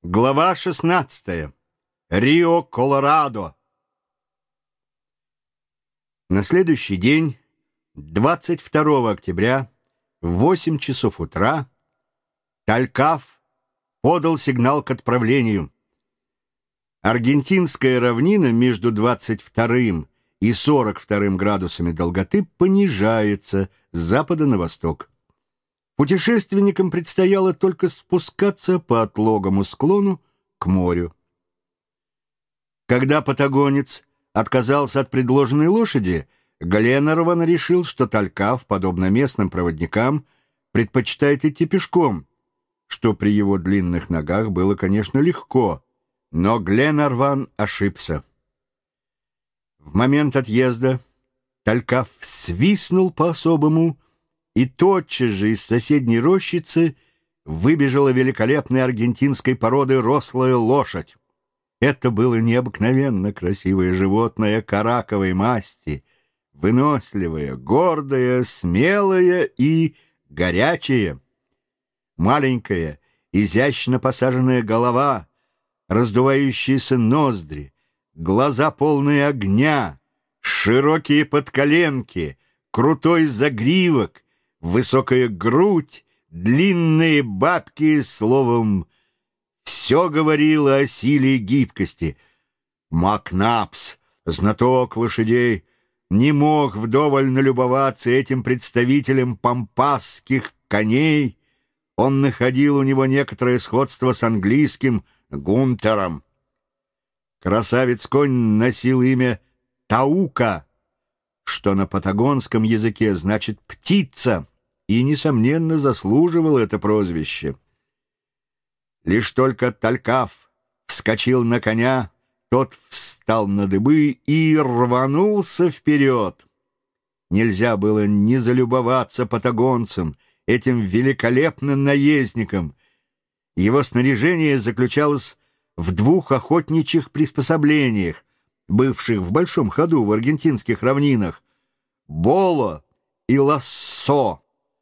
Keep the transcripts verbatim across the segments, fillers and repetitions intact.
Глава шестнадцатая. Рио, Колорадо. На следующий день, двадцать второго октября, в восемь часов утра, Талькав подал сигнал к отправлению. Аргентинская равнина между двадцать вторым и сорок вторым градусами долготы понижается с запада на восток. Путешественникам предстояло только спускаться по отлогому склону к морю. Когда патагонец отказался от предложенной лошади, Гленарван решил, что Талькав, подобно местным проводникам, предпочитает идти пешком, что при его длинных ногах было, конечно, легко, но Гленарван ошибся. В момент отъезда Талькав свистнул по-особому, и тотчас же из соседней рощицы выбежала великолепной аргентинской породы рослая лошадь. Это было необыкновенно красивое животное караковой масти, выносливое, гордое, смелое и горячее. Маленькая, изящно посаженная голова, раздувающиеся ноздри, глаза полные огня, широкие подколенки, крутой загривок, высокая грудь, длинные бабки, словом, все говорило о силе и гибкости. Макнапс, знаток лошадей, не мог вдоволь налюбоваться этим представителем пампасских коней. Он находил у него некоторое сходство с английским Гунтером. Красавец-конь носил имя Таука, что на патагонском языке значит «птица», и, несомненно, заслуживал это прозвище. Лишь только Талькав вскочил на коня, тот встал на дыбы и рванулся вперед. Нельзя было не залюбоваться патагонцем, этим великолепным наездником. Его снаряжение заключалось в двух охотничьих приспособлениях, бывших в большом ходу в аргентинских равнинах: боло и лассо.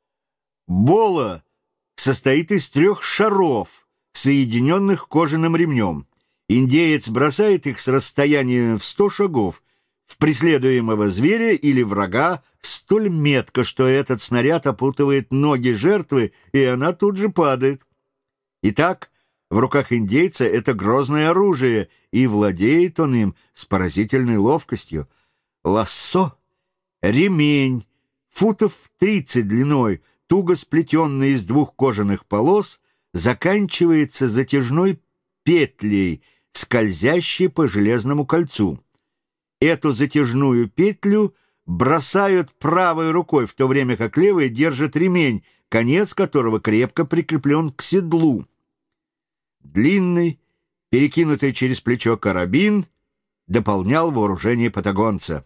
Боло состоит из трех шаров, соединенных кожаным ремнем. Индеец бросает их с расстояния в сто шагов в преследуемого зверя или врага столь метко, что этот снаряд опутывает ноги жертвы, и она тут же падает. Итак, в руках индейца это грозное оружие, и владеет он им с поразительной ловкостью. Лассо — ремень, футов тридцать длиной, туго сплетенный из двух кожаных полос, заканчивается затяжной петлей, скользящей по железному кольцу. Эту затяжную петлю бросают правой рукой, в то время как левая держит ремень, конец которого крепко прикреплен к седлу. Длинный, перекинутый через плечо карабин, дополнял вооружение патагонца.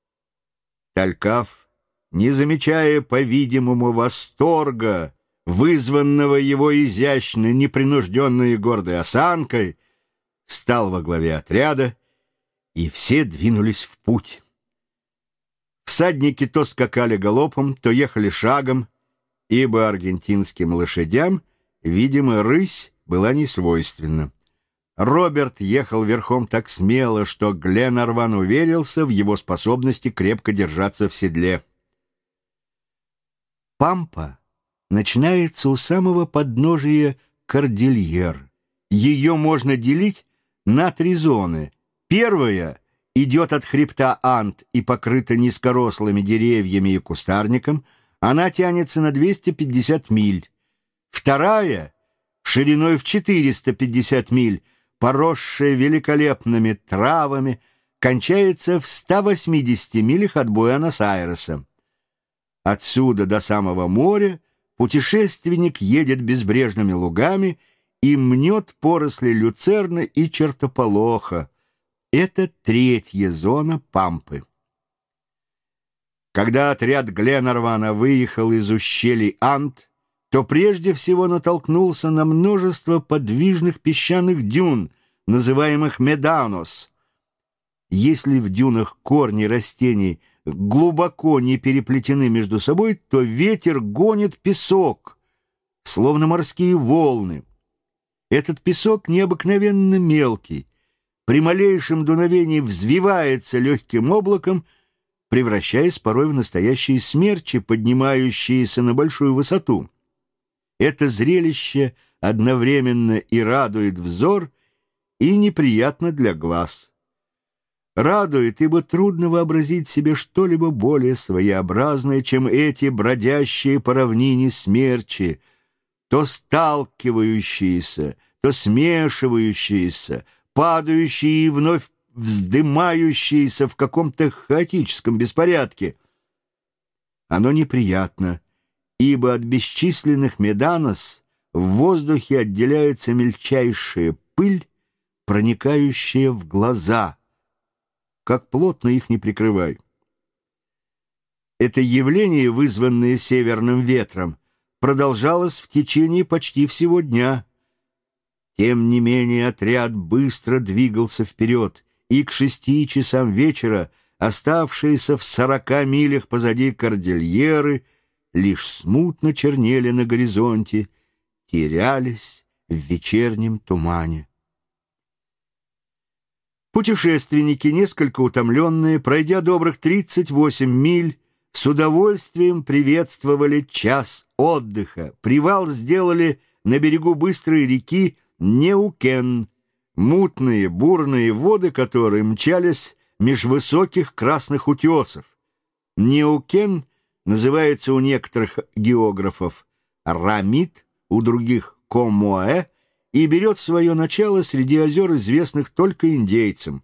Талькав, не замечая, по-видимому, восторга, вызванного его изящной, непринужденной и гордой осанкой, стал во главе отряда, и все двинулись в путь. Всадники то скакали галопом, то ехали шагом, ибо аргентинским лошадям, видимо, рысь была несвойственна. Роберт ехал верхом так смело, что Гленарван уверился в его способности крепко держаться в седле. Пампа начинается у самого подножия Кордильер. Ее можно делить на три зоны. Первая идет от хребта Анд и покрыта низкорослыми деревьями и кустарником. Она тянется на двести пятьдесят миль. Вторая, шириной в четыреста пятьдесят миль, поросшая великолепными травами, кончается в ста восьмидесяти милях от Буэнос-Айреса. Отсюда до самого моря путешественник едет безбрежными лугами и мнет поросли люцерны и чертополоха. Это третья зона Пампы. Когда отряд Гленарвана выехал из ущелий Анд, то прежде всего натолкнулся на множество подвижных песчаных дюн, называемых меданос. Если в дюнах корни растений глубоко не переплетены между собой, то ветер гонит песок, словно морские волны. Этот песок необыкновенно мелкий, при малейшем дуновении взвивается легким облаком, превращаясь порой в настоящие смерчи, поднимающиеся на большую высоту. Это зрелище одновременно и радует взор, и неприятно для глаз. Радует, ибо трудно вообразить себе что-либо более своеобразное, чем эти бродящие по равнине смерчи, то сталкивающиеся, то смешивающиеся, падающие и вновь вздымающиеся в каком-то хаотическом беспорядке. Оно неприятно, ибо от бесчисленных меданос в воздухе отделяется мельчайшая пыль, проникающая в глаза, как плотно их не прикрывай. Это явление, вызванное северным ветром, продолжалось в течение почти всего дня. Тем не менее отряд быстро двигался вперед, и к шести часам вечера оставшиеся в сорока милях позади Кордильеры лишь смутно чернели на горизонте, терялись в вечернем тумане. Путешественники, несколько утомленные, пройдя добрых тридцать восемь миль, с удовольствием приветствовали час отдыха. Привал сделали на берегу быстрой реки Неукен, мутные бурные воды которой мчались меж высоких красных утесов. Неукен называется у некоторых географов Рамит, у других Комоэ, и берет свое начало среди озер, известных только индейцам.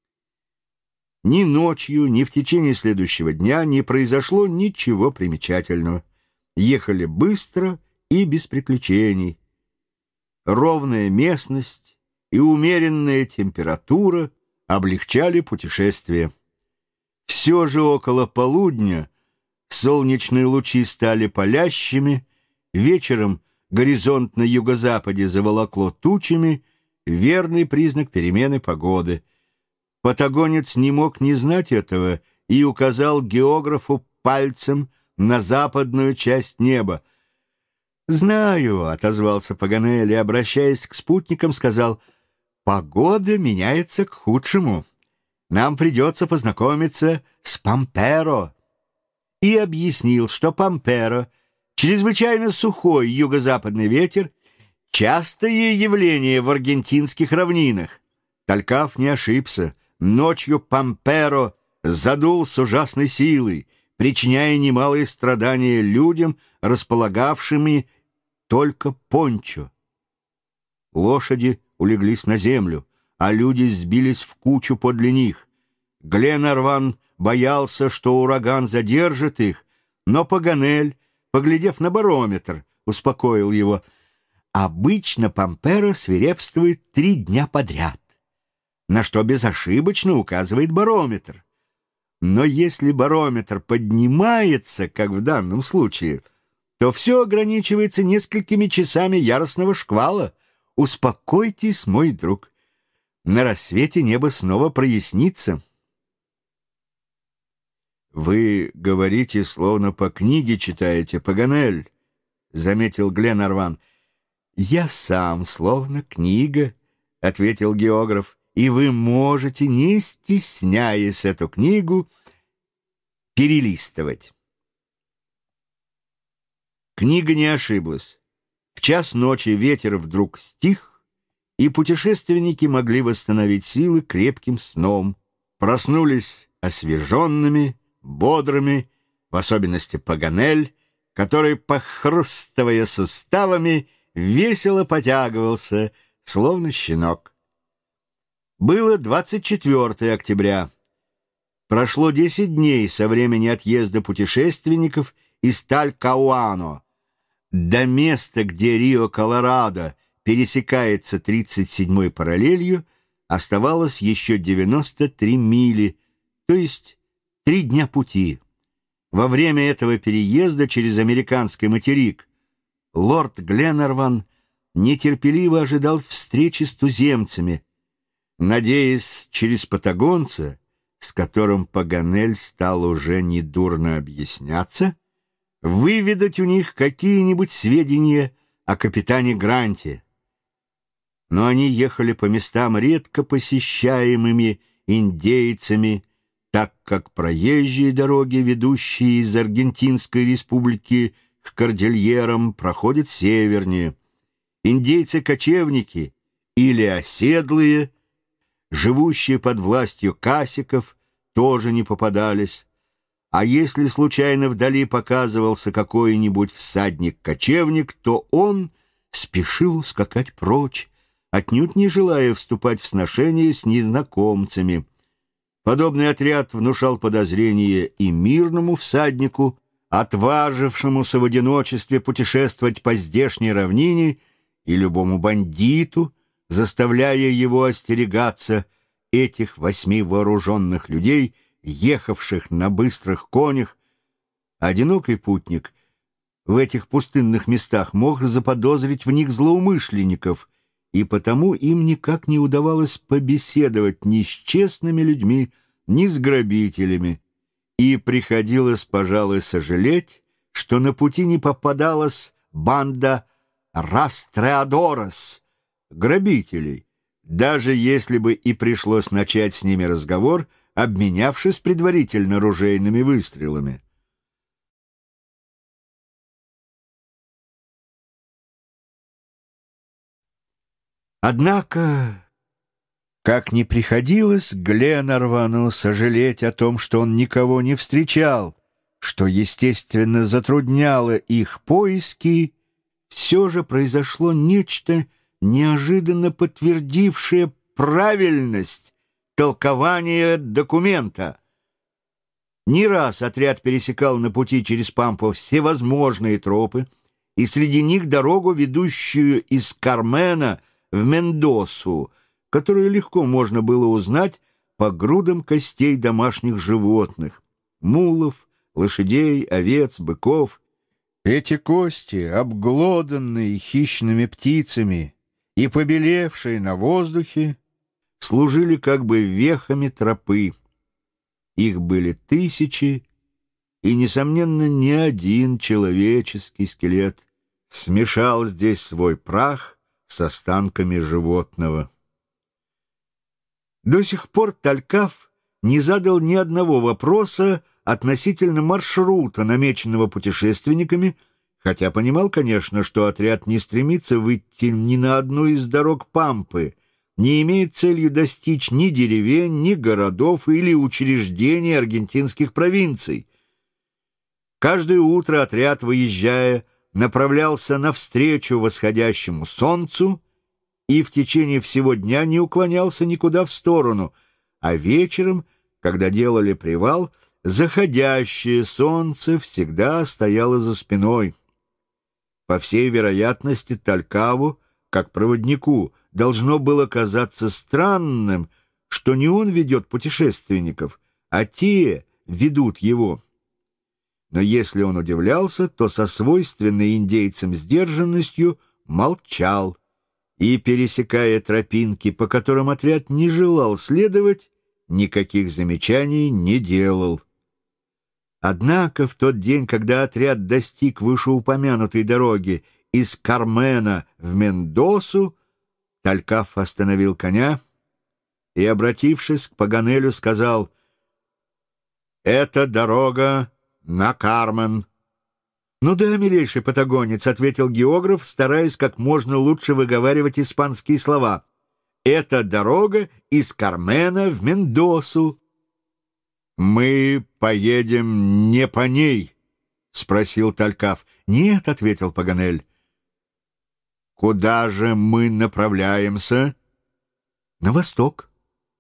Ни ночью, ни в течение следующего дня не произошло ничего примечательного. Ехали быстро и без приключений. Ровная местность и умеренная температура облегчали путешествие. Все же около полудня солнечные лучи стали палящими, вечером горизонт на юго-западе заволокло тучами, верный признак перемены погоды. Патагонец не мог не знать этого и указал географу пальцем на западную часть неба. «Знаю», — отозвался Паганель и, обращаясь к спутникам, сказал: «Погода меняется к худшему. Нам придется познакомиться с Памперо». И объяснил, что Памперо — чрезвычайно сухой юго-западный ветер, частое явление в аргентинских равнинах. Талькав не ошибся. Ночью Памперо задул с ужасной силой, причиняя немалые страдания людям, располагавшими только пончо. Лошади улеглись на землю, а люди сбились в кучу подле них. Гленарван боялся, что ураган задержит их, но Паганель, поглядев на барометр, успокоил его. Обычно Памперо свирепствует три дня подряд, на что безошибочно указывает барометр. Но если барометр поднимается, как в данном случае, то все ограничивается несколькими часами яростного шквала. Успокойтесь, мой друг. На рассвете небо снова прояснится. «Вы говорите, словно по книге читаете, Паганель», — заметил Гленарван. «Я сам словно книга», — ответил географ, «и вы можете, не стесняясь, эту книгу перелистывать». Книга не ошиблась. В час ночи ветер вдруг стих, и путешественники могли восстановить силы крепким сном. Проснулись освеженными, бодрыми, в особенности Паганель, который, похрустывая суставами, весело потягивался, словно щенок. Было двадцать четвёртое октября. Прошло десять дней со времени отъезда путешественников из Талькауано. До места, где Рио-Колорадо пересекается тридцать седьмой параллелью, оставалось еще девяносто три мили, то есть три дня пути. Во время этого переезда через американский материк лорд Гленарван нетерпеливо ожидал встречи с туземцами, надеясь через патагонца, с которым Паганель стал уже недурно объясняться, выведать у них какие-нибудь сведения о капитане Гранте. но они ехали по местам, редко посещаемыми индейцами, так как проезжие дороги, ведущие из Аргентинской республики к кордильерам, проходят севернее. Индейцы-кочевники или оседлые, живущие под властью касиков, тоже не попадались. А если случайно вдали показывался какой-нибудь всадник-кочевник, то он спешил ускакать прочь, отнюдь не желая вступать в сношение с незнакомцами. Подобный отряд внушал подозрение и мирному всаднику, отважившемуся в одиночестве путешествовать по здешней равнине, и любому бандиту, заставляя его остерегаться этих восьми вооруженных людей, ехавших на быстрых конях. Одинокий путник в этих пустынных местах мог заподозрить в них злоумышленников, и потому им никак не удавалось побеседовать ни с честными людьми, ни с грабителями, и приходилось, пожалуй, сожалеть, что на пути не попадалась банда растреадорос, грабителей, даже если бы и пришлось начать с ними разговор, обменявшись предварительно ружейными выстрелами. Однако, как ни приходилось Гленарвану сожалеть о том, что он никого не встречал, что, естественно, затрудняло их поиски, все же произошло нечто, неожиданно подтвердившее правильность толкования документа. Не раз отряд пересекал на пути через Пампу всевозможные тропы, и среди них дорогу, ведущую из Кармена в Мендосу, которую легко можно было узнать по грудам костей домашних животных — мулов, лошадей, овец, быков. Эти кости, обглоданные хищными птицами и побелевшие на воздухе, служили как бы вехами тропы. Их были тысячи, и, несомненно, ни один человеческий скелет смешал здесь свой прах с останками животного. До сих пор Талькав не задал ни одного вопроса относительно маршрута, намеченного путешественниками, хотя понимал, конечно, что отряд не стремится выйти ни на одну из дорог Пампы, не имеет целью достичь ни деревень, ни городов или учреждений аргентинских провинций. Каждое утро отряд, выезжая, направлялся навстречу восходящему солнцу и в течение всего дня не уклонялся никуда в сторону, а вечером, когда делали привал, заходящее солнце всегда стояло за спиной. По всей вероятности, Талькаву, как проводнику, должно было казаться странным, что не он ведет путешественников, а те ведут его. Но если он удивлялся, то со свойственной индейцам сдержанностью молчал и, пересекая тропинки, по которым отряд не желал следовать, никаких замечаний не делал. Однако в тот день, когда отряд достиг вышеупомянутой дороги из Кармена в Мендосу, Талькав остановил коня и, обратившись к Паганелю, сказал: «Это дорога на Кармен». «Ну да, милейший патагонец», — ответил географ, стараясь как можно лучше выговаривать испанские слова. «Это дорога из Кармена в Мендосу». «Мы поедем не по ней?» — спросил Талькав. «Нет», — ответил Паганель. «Куда же мы направляемся?» «На восток».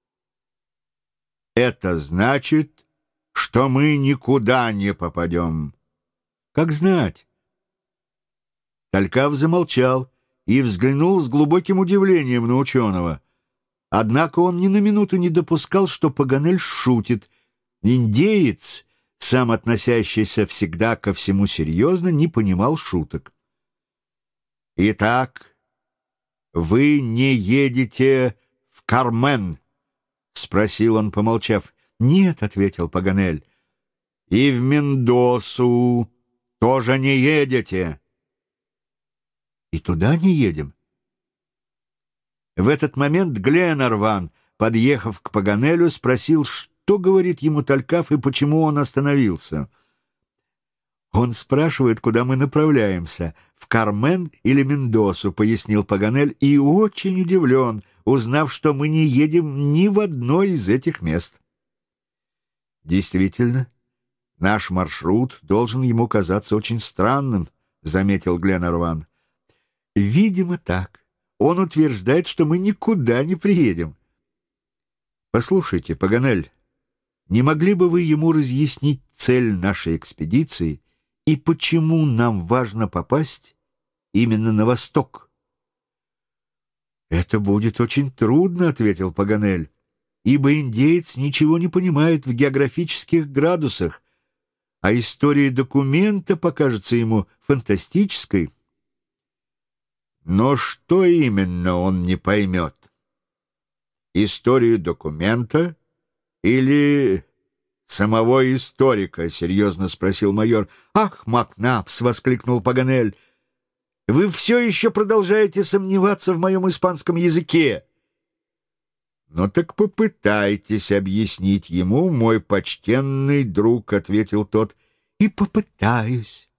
«Это значит, что мы никуда не попадем». «Как знать». Талькав замолчал и взглянул с глубоким удивлением на ученого. Однако он ни на минуту не допускал, что Паганель шутит. Индеец, сам относящийся всегда ко всему серьезно, не понимал шуток. «Итак, вы не едете в Кармен?» — спросил он, помолчав. «Нет», — ответил Паганель. «И в Мендосу тоже не едете?» «И туда не едем». В этот момент Гленарван, подъехав к Паганелю, спросил, что говорит ему Талькав и почему он остановился. «Он спрашивает, куда мы направляемся, в Кармен или Мендосу», — пояснил Паганель, и очень удивлен, узнав, что мы не едем ни в одно из этих мест. «Действительно, наш маршрут должен ему казаться очень странным», — заметил Гленарван. «Видимо, так. Он утверждает, что мы никуда не приедем». «Послушайте, Паганель, не могли бы вы ему разъяснить цель нашей экспедиции и почему нам важно попасть именно на восток?» «Это будет очень трудно», — ответил Паганель, «ибо индеец ничего не понимает в географических градусах, а история документа покажется ему фантастической». «Но что именно он не поймет? Историю документа или самого историка?» — серьезно спросил майор. «Ах, Макнапс!» — воскликнул Паганель. «Вы все еще продолжаете сомневаться в моем испанском языке?» «Ну так попытайтесь объяснить ему, мой почтенный друг», — ответил тот. «И попытаюсь».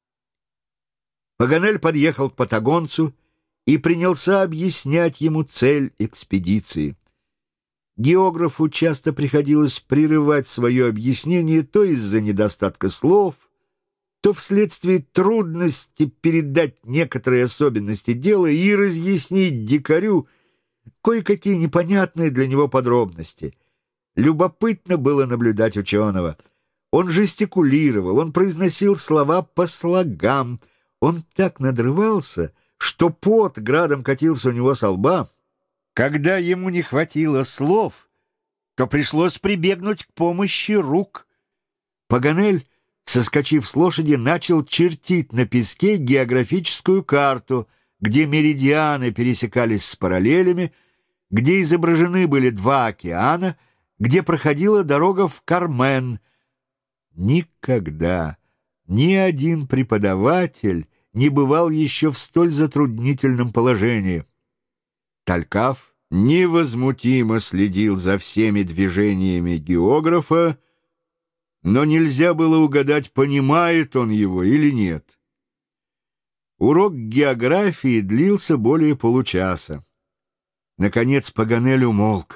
Паганель подъехал к патагонцу и принялся объяснять ему цель экспедиции. Географу часто приходилось прерывать свое объяснение то из-за недостатка слов, то вследствие трудности передать некоторые особенности дела и разъяснить дикарю кое-какие непонятные для него подробности. Любопытно было наблюдать ученого. Он жестикулировал, он произносил слова по слогам, он так надрывался, что пот градом катился у него со лба. Когда ему не хватило слов, то пришлось прибегнуть к помощи рук. Паганель, соскочив с лошади, начал чертить на песке географическую карту, где меридианы пересекались с параллелями, где изображены были два океана, где проходила дорога в Кармен. Никогда ни один преподаватель не бывал еще в столь затруднительном положении. Талькав невозмутимо следил за всеми движениями географа, но нельзя было угадать, понимает он его или нет. Урок географии длился более получаса. Наконец Паганель умолк,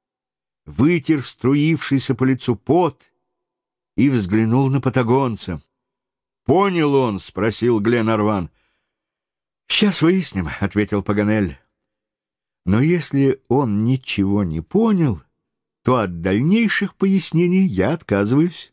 вытер струившийся по лицу пот и взглянул на патагонца. «Понял он?» — спросил Гленарван. «Сейчас выясним», — ответил Паганель. «Но если он ничего не понял, то от дальнейших пояснений я отказываюсь».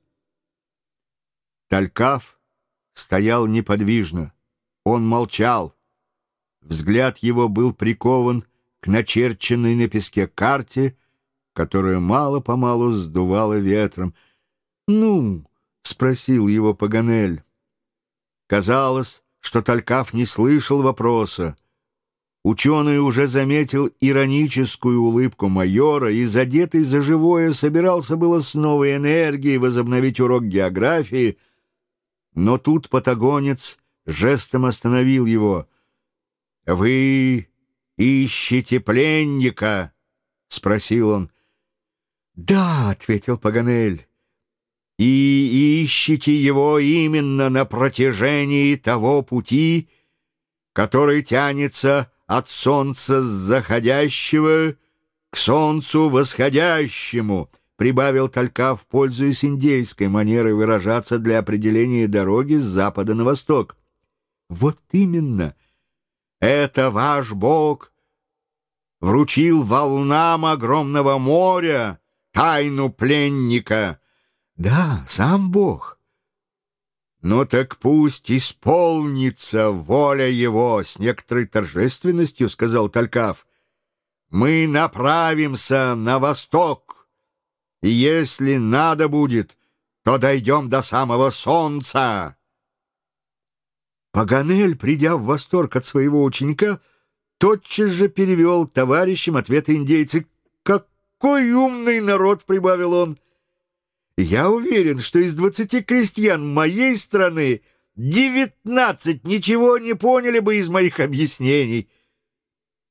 Талькав стоял неподвижно. Он молчал. Взгляд его был прикован к начерченной на песке карте, которую мало-помалу сдувало ветром. «Ну?» — спросил его Паганель. Казалось, что Талькав не слышал вопроса. Ученый уже заметил ироническую улыбку майора и, задетый за живое, собирался было с новой энергией возобновить урок географии, но тут патагонец жестом остановил его. «Вы ищете пленника?» — спросил он. «Да», — ответил Паганель, — «и ищете его именно на протяжении того пути, который тянется от солнца заходящего к солнцу восходящему», — прибавил Талькав, пользуясь индейской манерой выражаться для определения дороги с запада на восток. «Вот именно. Это ваш Бог вручил волнам огромного моря тайну пленника». «Да, сам Бог». «Ну так пусть исполнится воля его», — с некоторой торжественностью сказал Талькав. «Мы направимся на восток, и если надо будет, то дойдем до самого солнца». Паганель, придя в восторг от своего ученика, тотчас же перевел товарищам ответы индейца. «Какой умный народ!» — прибавил он. «Я уверен, что из двадцати крестьян моей страны девятнадцать ничего не поняли бы из моих объяснений».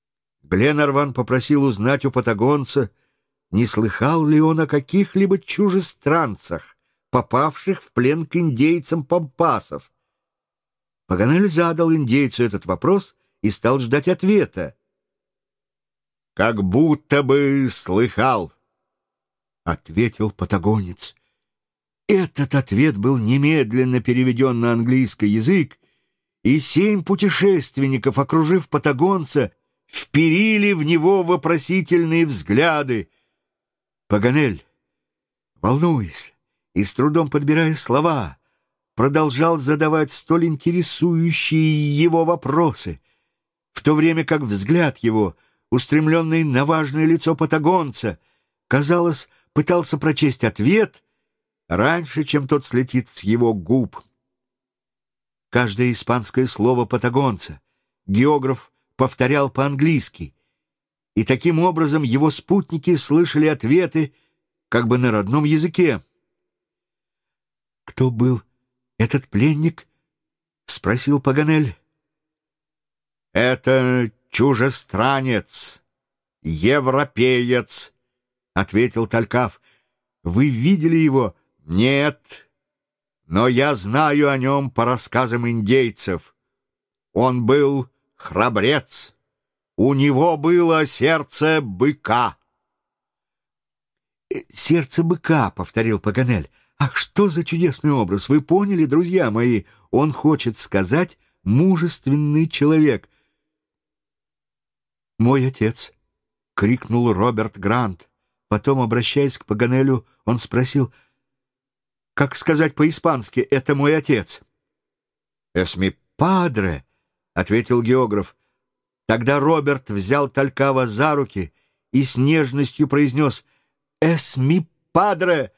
Гленарван попросил узнать у патагонца, не слыхал ли он о каких-либо чужестранцах, попавших в плен к индейцам пампасов. Паганель задал индейцу этот вопрос и стал ждать ответа. «Как будто бы слыхал», — ответил патагонец. Этот ответ был немедленно переведен на английский язык, и семь путешественников, окружив патагонца, вперили в него вопросительные взгляды. Паганель, волнуясь и с трудом подбирая слова, продолжал задавать столь интересующие его вопросы, в то время как взгляд его, устремленный на важное лицо патагонца, казалось, пытался прочесть ответ раньше, чем тот слетит с его губ. Каждое испанское слово патагонца географ повторял по-английски, и таким образом его спутники слышали ответы как бы на родном языке. «Кто был этот пленник?» — спросил Паганель. «Это чужестранец, европеец», — ответил Талькав. «Вы видели его?» «Нет, но я знаю о нем по рассказам индейцев. Он был храбрец. У него было сердце быка». «Сердце быка», — повторил Паганель. «Ах, что за чудесный образ! Вы поняли, друзья мои? Он хочет сказать «мужественный человек». «Мой отец!» — крикнул Роберт Грант. Потом, обращаясь к Паганелю, он спросил: «Как сказать по-испански «это мой отец»?» «Es mi padre», — ответил географ. Тогда Роберт взял Талькава за руки и с нежностью произнес: «Es mi padre».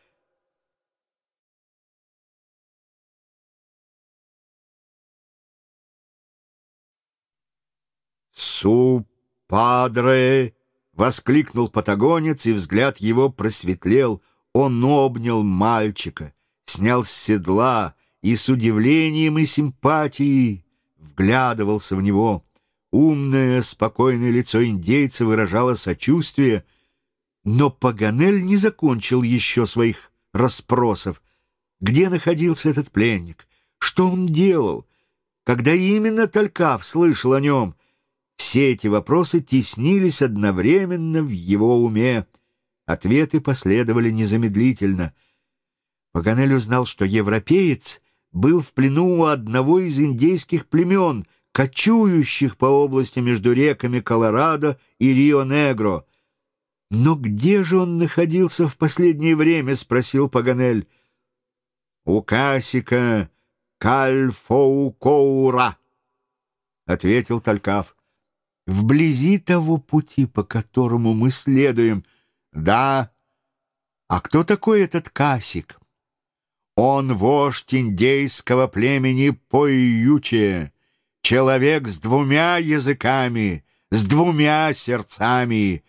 «Су падре!» — воскликнул патагонец, и взгляд его просветлел. Он обнял мальчика, снял с седла и с удивлением и симпатией вглядывался в него. Умное, спокойное лицо индейца выражало сочувствие, но Паганель не закончил еще своих расспросов. Где находился этот пленник? Что он делал? Когда именно Талькав слышал о нем? Все эти вопросы теснились одновременно в его уме. Ответы последовали незамедлительно. Паганель узнал, что европеец был в плену у одного из индейских племен, кочующих по области между реками Колорадо и Рио-Негро. «Но где же он находился в последнее время?» — спросил Паганель. «У Касика Кальфоукоура», — ответил Талькав. «Вблизи того пути, по которому мы следуем». «Да. А кто такой этот Касик?» «Он вождь индейского племени Пойюче, человек с двумя языками, с двумя сердцами».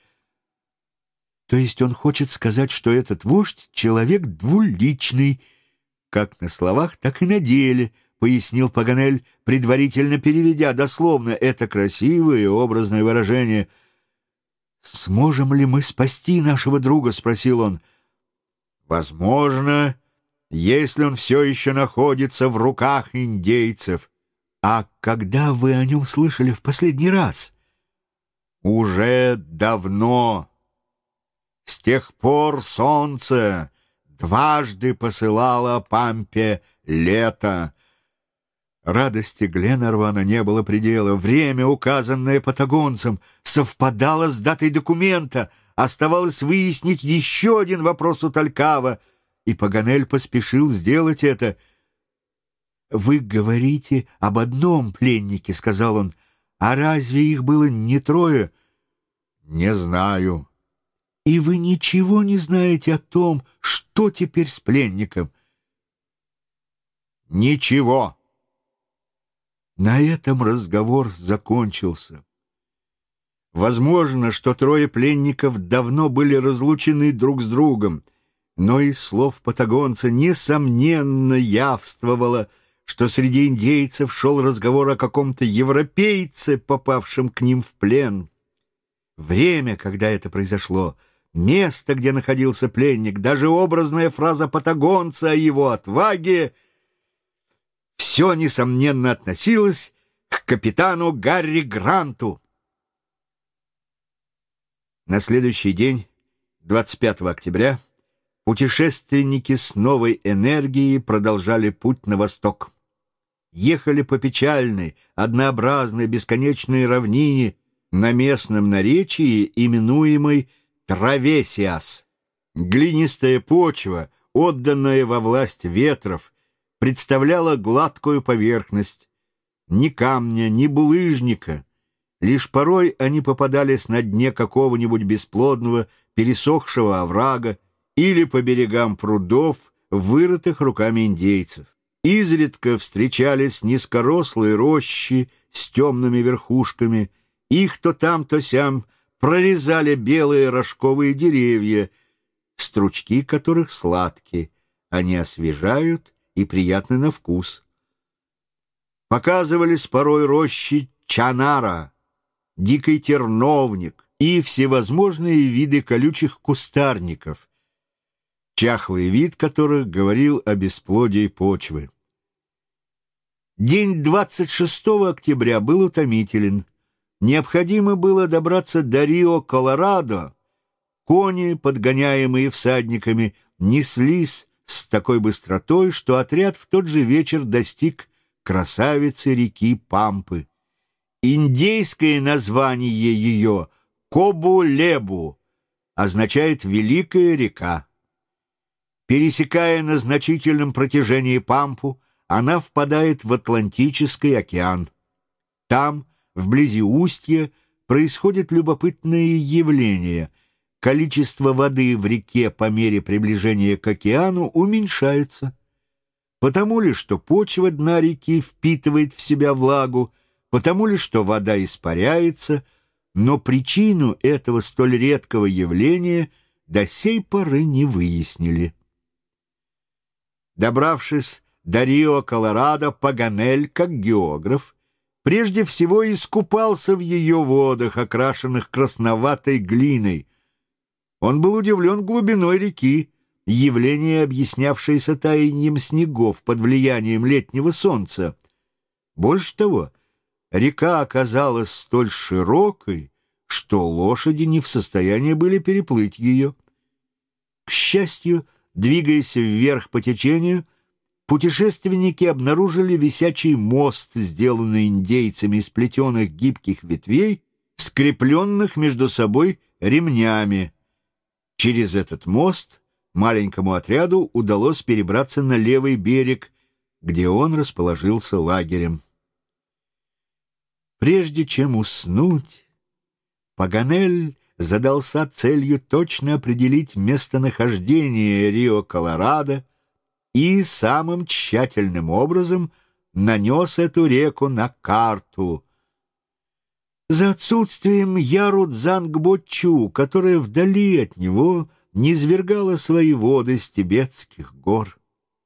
То есть он хочет сказать, что этот вождь — человек двуличный, как на словах, так и на деле, — пояснил Паганель, предварительно переведя дословно это красивое и образное выражение. «Сможем ли мы спасти нашего друга?» — спросил он. «Возможно, если он все еще находится в руках индейцев». «А когда вы о нем слышали в последний раз?» «Уже давно. С тех пор солнце дважды посылало Пампе лето». Радости Гленарвана не было предела. Время, указанное патагонцем, совпадало с датой документа. Оставалось выяснить еще один вопрос у Талькава, и Паганель поспешил сделать это. «Вы говорите об одном пленнике», — сказал он. «А разве их было не трое?» «Не знаю». «И вы ничего не знаете о том, что теперь с пленником?» «Ничего». На этом разговор закончился. Возможно, что трое пленников давно были разлучены друг с другом, но из слов патагонца несомненно явствовало, что среди индейцев шел разговор о каком-то европейце, попавшем к ним в плен. Время, когда это произошло, место, где находился пленник, даже образная фраза патагонца о его отваге — все, несомненно, относилось к капитану Гарри Гранту. На следующий день, двадцать пятого октября, путешественники с новой энергией продолжали путь на восток. Ехали по печальной, однообразной, бесконечной равнине на местном наречии, именуемой Травесиас. Глинистая почва, отданная во власть ветров, представляла гладкую поверхность. Ни камня, ни булыжника. Лишь порой они попадались на дне какого-нибудь бесплодного, пересохшего оврага или по берегам прудов, вырытых руками индейцев. Изредка встречались низкорослые рощи с темными верхушками. Их то там, то сям прорезали белые рожковые деревья, стручки которых сладкие. Они освежают и приятны на вкус. Показывались порой рощи чанара, дикий терновник и всевозможные виды колючих кустарников, чахлый вид которых говорил о бесплодии почвы. День двадцать шестого октября был утомителен. Необходимо было добраться до Рио-Колорадо. Кони, подгоняемые всадниками, неслись с такой быстротой, что отряд в тот же вечер достиг красавицы реки Пампы. Индейское название ее Кобу-Лебу означает «великая река». Пересекая на значительном протяжении Пампу, она впадает в Атлантический океан. Там, вблизи устья, происходит любопытное явление. Количество воды в реке по мере приближения к океану уменьшается. Потому ли, что почва дна реки впитывает в себя влагу, потому ли, что вода испаряется, но причину этого столь редкого явления до сей поры не выяснили. Добравшись до Рио-Колорадо, Паганель, как географ, прежде всего искупался в ее водах, окрашенных красноватой глиной. Он был удивлен глубиной реки, явление, объяснявшееся таянием снегов под влиянием летнего солнца. Больше того, река оказалась столь широкой, что лошади не в состоянии были переплыть ее. К счастью, двигаясь вверх по течению, путешественники обнаружили висячий мост, сделанный индейцами из плетеных гибких ветвей, скрепленных между собой ремнями. Через этот мост маленькому отряду удалось перебраться на левый берег, где он расположился лагерем. Прежде чем уснуть, Паганель задался целью точно определить местонахождение Рио-Колорадо и самым тщательным образом нанес эту реку на карту. За отсутствием Яру-Дзангбо-Чу, которая вдали от него низвергала свои воды с Тибетских гор.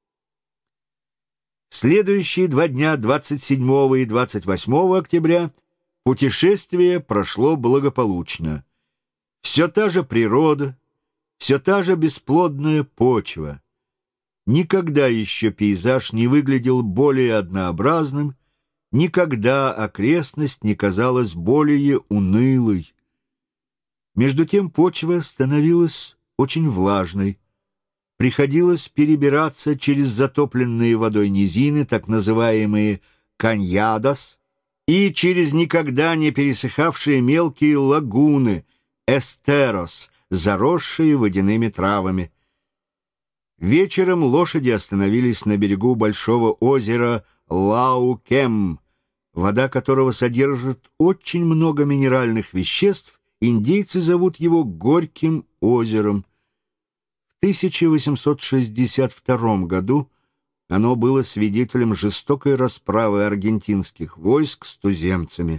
Следующие два дня, двадцать седьмого и двадцать восьмого октября, путешествие прошло благополучно. Все та же природа, все та же бесплодная почва. Никогда еще пейзаж не выглядел более однообразным, никогда окрестность не казалась более унылой. Между тем почва становилась очень влажной. Приходилось перебираться через затопленные водой низины, так называемые каньядос, и через никогда не пересыхавшие мелкие лагуны, эстерос, заросшие водяными травами. Вечером лошади остановились на берегу большого озера Лаукем, вода которого содержит очень много минеральных веществ. Индейцы зовут его Горьким озером. В тысяча восемьсот шестьдесят втором году оно было свидетелем жестокой расправы аргентинских войск с туземцами.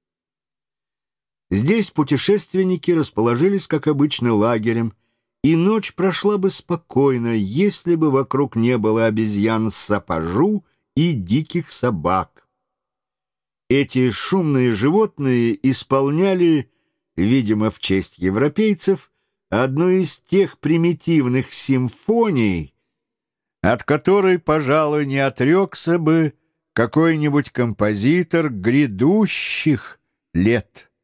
Здесь путешественники расположились, как обычно, лагерем, и ночь прошла бы спокойно, если бы вокруг не было обезьян-сапожу и диких собак. Эти шумные животные исполняли видимо, в честь европейцев, одну из тех примитивных симфоний, от которой, пожалуй, не отрекся бы какой-нибудь композитор грядущих лет.